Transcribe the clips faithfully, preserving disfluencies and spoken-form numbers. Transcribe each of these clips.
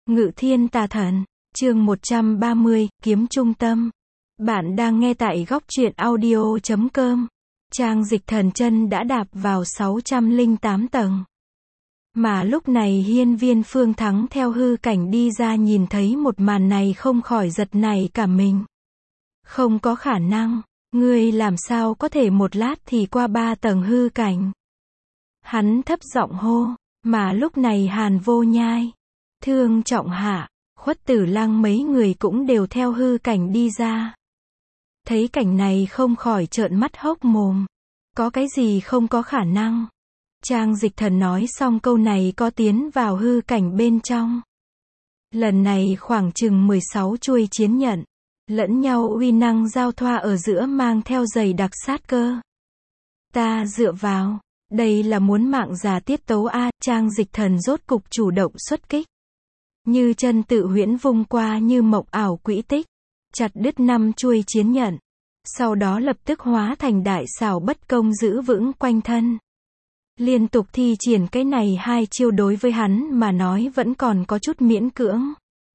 Ngự thiên tà thần, chương một trăm ba mươi, kiếm trung tâm. Bạn đang nghe tại góc truyện audio chấm com. Trang Dịch Thần chân đã đạp vào sáu trăm lẻ tám tầng. Mà lúc này hiên viên Phương Thắng theo hư cảnh đi ra nhìn thấy một màn này không khỏi giật nảy cả mình. Không có khả năng, ngươi làm sao có thể một lát thì qua ba tầng hư cảnh. Hắn thấp giọng hô, mà lúc này Hàn Vô Nhai, Thương Trọng Hạ, Khuất Tử Lăng mấy người cũng đều theo hư cảnh đi ra. Thấy cảnh này không khỏi trợn mắt hốc mồm. Có cái gì không có khả năng. Trang Dịch Thần nói xong câu này có tiến vào hư cảnh bên trong. Lần này khoảng chừng mười sáu chuôi chiến nhận, lẫn nhau uy năng giao thoa ở giữa mang theo dày đặc sát cơ. Ta dựa vào, đây là muốn mạng già tiết tấu a. Trang Dịch Thần rốt cục chủ động xuất kích. Như chân tự huyễn vung qua như mộng ảo quỹ tích, chặt đứt năm chuôi chiến nhận. Sau đó lập tức hóa thành đại xảo bất công giữ vững quanh thân. Liên tục thi triển cái này hai chiêu đối với hắn mà nói vẫn còn có chút miễn cưỡng.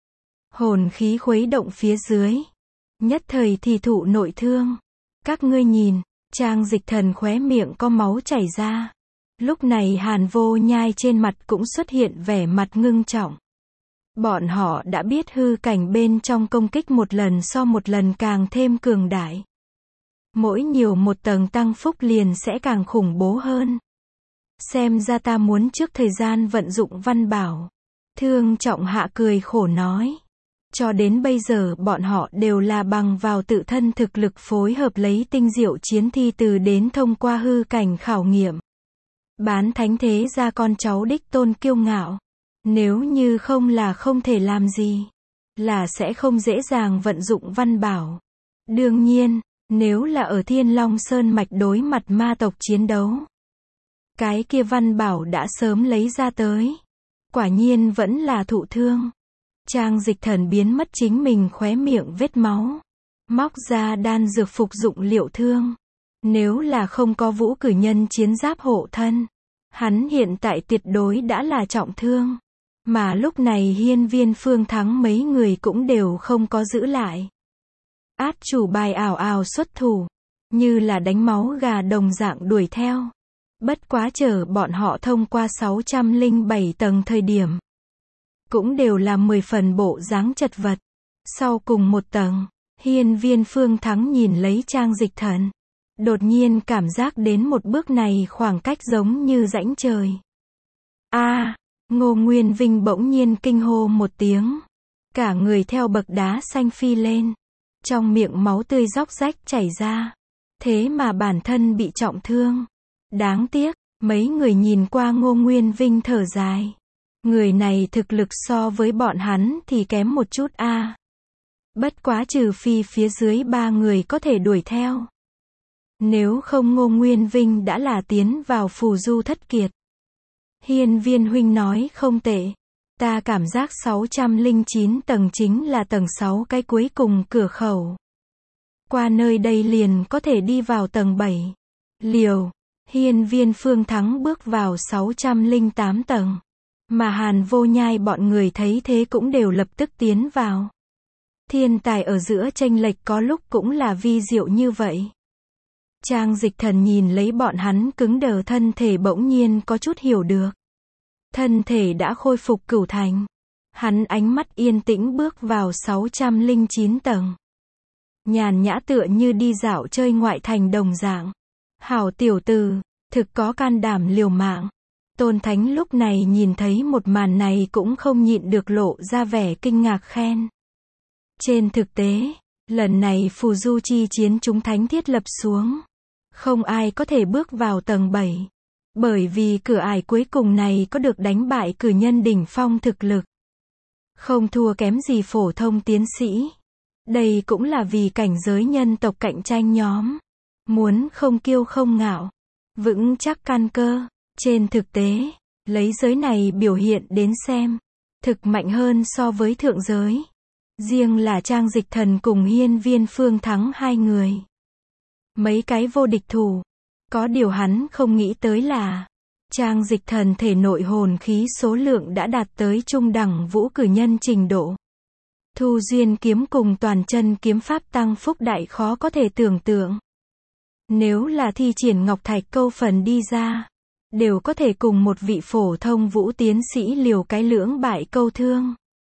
Hồn khí khuấy động phía dưới. Nhất thời thì thụ nội thương. Các ngươi nhìn, Trang Dịch Thần khóe miệng có máu chảy ra. Lúc này Hàn Vô Nhai trên mặt cũng xuất hiện vẻ mặt ngưng trọng. Bọn họ đã biết hư cảnh bên trong công kích một lần so một lần càng thêm cường đại. Mỗi nhiều một tầng tăng phúc liền sẽ càng khủng bố hơn. Xem ra ta muốn trước thời gian vận dụng văn bảo. Thương Trọng Hạ cười khổ nói. Cho đến bây giờ bọn họ đều là bằng vào tự thân thực lực phối hợp lấy tinh diệu chiến thi từ đến thông qua hư cảnh khảo nghiệm. Bán thánh thế ra con cháu đích tôn kiêu ngạo. Nếu như không là không thể làm gì, là sẽ không dễ dàng vận dụng văn bảo. Đương nhiên, nếu là ở Thiên Long Sơn mạch đối mặt ma tộc chiến đấu, cái kia văn bảo đã sớm lấy ra tới. Quả nhiên vẫn là thụ thương. Trang Dịch Thần biến mất chính mình khóe miệng vết máu. Móc ra đan dược phục dụng liệu thương. Nếu là không có vũ cử nhân chiến giáp hộ thân, hắn hiện tại tuyệt đối đã là trọng thương. Mà lúc này hiên viên Phương Thắng mấy người cũng đều không có giữ lại. Át chủ bài ảo ảo xuất thủ. Như là đánh máu gà đồng dạng đuổi theo. Bất quá chờ bọn họ thông qua sáu trăm lẻ bảy tầng thời điểm. Cũng đều là mười phần bộ dáng chật vật. Sau cùng một tầng, hiên viên Phương Thắng nhìn lấy Trang Dịch Thần. Đột nhiên cảm giác đến một bước này khoảng cách giống như rãnh trời. A Ngô Nguyên Vinh bỗng nhiên kinh hô một tiếng. Cả người theo bậc đá xanh phi lên. Trong miệng máu tươi róc rách chảy ra. Thế mà bản thân bị trọng thương. Đáng tiếc, mấy người nhìn qua Ngô Nguyên Vinh thở dài. Người này thực lực so với bọn hắn thì kém một chút a. À. Bất quá trừ phi phía dưới ba người có thể đuổi theo. Nếu không Ngô Nguyên Vinh đã là tiến vào phù du thất kiệt. Hiên viên huynh nói không tệ. Ta cảm giác sáu trăm lẻ chín tầng chính là tầng sáu cái cuối cùng cửa khẩu. Qua nơi đây liền có thể đi vào tầng bảy. Liều. Hiên viên Phương Thắng bước vào sáu trăm lẻ tám tầng. Mà Hàn Vô Nhai bọn người thấy thế cũng đều lập tức tiến vào. Thiên tài ở giữa chênh lệch có lúc cũng là vi diệu như vậy. Trang Dịch Thần nhìn lấy bọn hắn cứng đờ thân thể bỗng nhiên có chút hiểu được. Thân thể đã khôi phục cửu thành. Hắn ánh mắt yên tĩnh bước vào sáu trăm lẻ chín tầng. Nhàn nhã tựa như đi dạo chơi ngoại thành đồng dạng. Hảo tiểu tử, thực có can đảm liều mạng. Tôn Thánh lúc này nhìn thấy một màn này cũng không nhịn được lộ ra vẻ kinh ngạc khen. Trên thực tế, lần này phù du chi chiến chúng thánh thiết lập xuống. Không ai có thể bước vào tầng bảy. Bởi vì cửa ải cuối cùng này có được đánh bại cử nhân đỉnh phong thực lực. Không thua kém gì phổ thông tiến sĩ. Đây cũng là vì cảnh giới nhân tộc cạnh tranh nhóm. Muốn không kiêu không ngạo. Vững chắc căn cơ. Trên thực tế, lấy giới này biểu hiện đến xem. Thực mạnh hơn so với thượng giới. Riêng là Trang Dịch Thần cùng hiên viên Phương Thắng hai người. Mấy cái vô địch thủ. Có điều hắn không nghĩ tới là, Trang Dịch Thần thể nội hồn khí số lượng đã đạt tới trung đẳng vũ cử nhân trình độ. Thu duyên kiếm cùng toàn chân kiếm pháp tăng phúc đại khó có thể tưởng tượng. Nếu là thi triển ngọc thạch câu phần đi ra, đều có thể cùng một vị phổ thông vũ tiến sĩ liều cái lưỡng bại câu thương.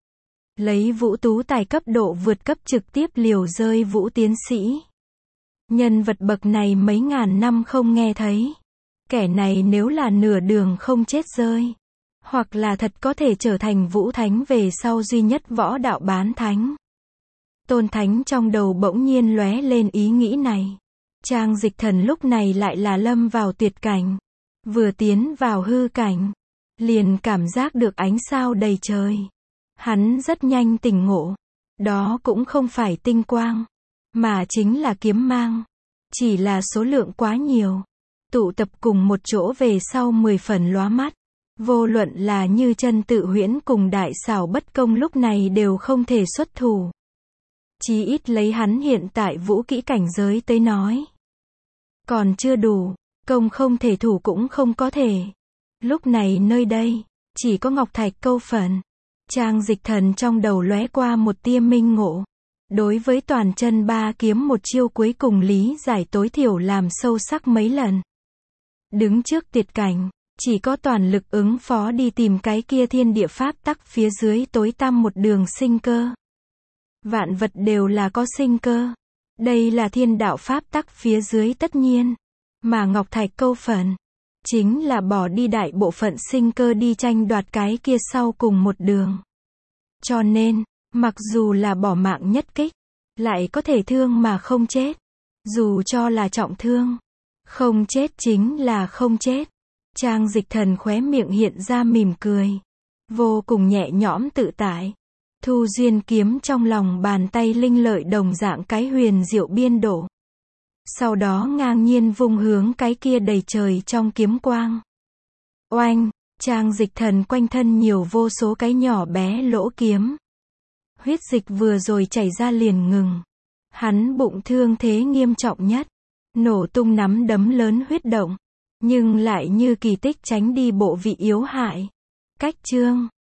Lấy vũ tú tài cấp độ vượt cấp trực tiếp liều rơi vũ tiến sĩ. Nhân vật bậc này mấy ngàn năm không nghe thấy. Kẻ này nếu là nửa đường không chết rơi, hoặc là thật có thể trở thành vũ thánh về sau duy nhất võ đạo bán thánh. Tôn Thánh trong đầu bỗng nhiên lóe lên ý nghĩ này. Trang Dịch Thần lúc này lại là lâm vào tuyệt cảnh. Vừa tiến vào hư cảnh, liền cảm giác được ánh sao đầy trời. Hắn rất nhanh tỉnh ngộ. Đó cũng không phải tinh quang, mà chính là kiếm mang. Chỉ là số lượng quá nhiều. Tụ tập cùng một chỗ về sau mười phần lóa mắt. Vô luận là Như Chân Tự Huyễn cùng Đại Xảo Bất Công lúc này đều không thể xuất thủ. Chí ít lấy hắn hiện tại vũ kỹ cảnh giới tới nói. Còn chưa đủ, công không thể thủ cũng không có thể. Lúc này nơi đây, chỉ có ngọc thạch câu phần. Trang Dịch Thần trong đầu lóe qua một tia minh ngộ. Đối với toàn chân ba kiếm một chiêu cuối cùng lý giải tối thiểu làm sâu sắc mấy lần. Đứng trước tuyệt cảnh, chỉ có toàn lực ứng phó đi tìm cái kia thiên địa pháp tắc phía dưới tối tăm một đường sinh cơ. Vạn vật đều là có sinh cơ. Đây là thiên đạo pháp tắc phía dưới tất nhiên. Mà ngọc thạch câu phần, chính là bỏ đi đại bộ phận sinh cơ đi tranh đoạt cái kia sau cùng một đường. Cho nên, mặc dù là bỏ mạng nhất kích, lại có thể thương mà không chết. Dù cho là trọng thương, không chết chính là không chết. Trang Dịch Thần khóe miệng hiện ra mỉm cười. Vô cùng nhẹ nhõm tự tại. Thu duyên kiếm trong lòng bàn tay linh lợi đồng dạng cái huyền diệu biên độ. Sau đó ngang nhiên vung hướng cái kia đầy trời trong kiếm quang. Oanh, Trang Dịch Thần quanh thân nhiều vô số cái nhỏ bé lỗ kiếm. Huyết dịch vừa rồi chảy ra liền ngừng. Hắn bụng thương thế nghiêm trọng nhất. Nổ tung nắm đấm lớn huyết động. Nhưng lại như kỳ tích tránh đi bộ vị yếu hại. Cách chương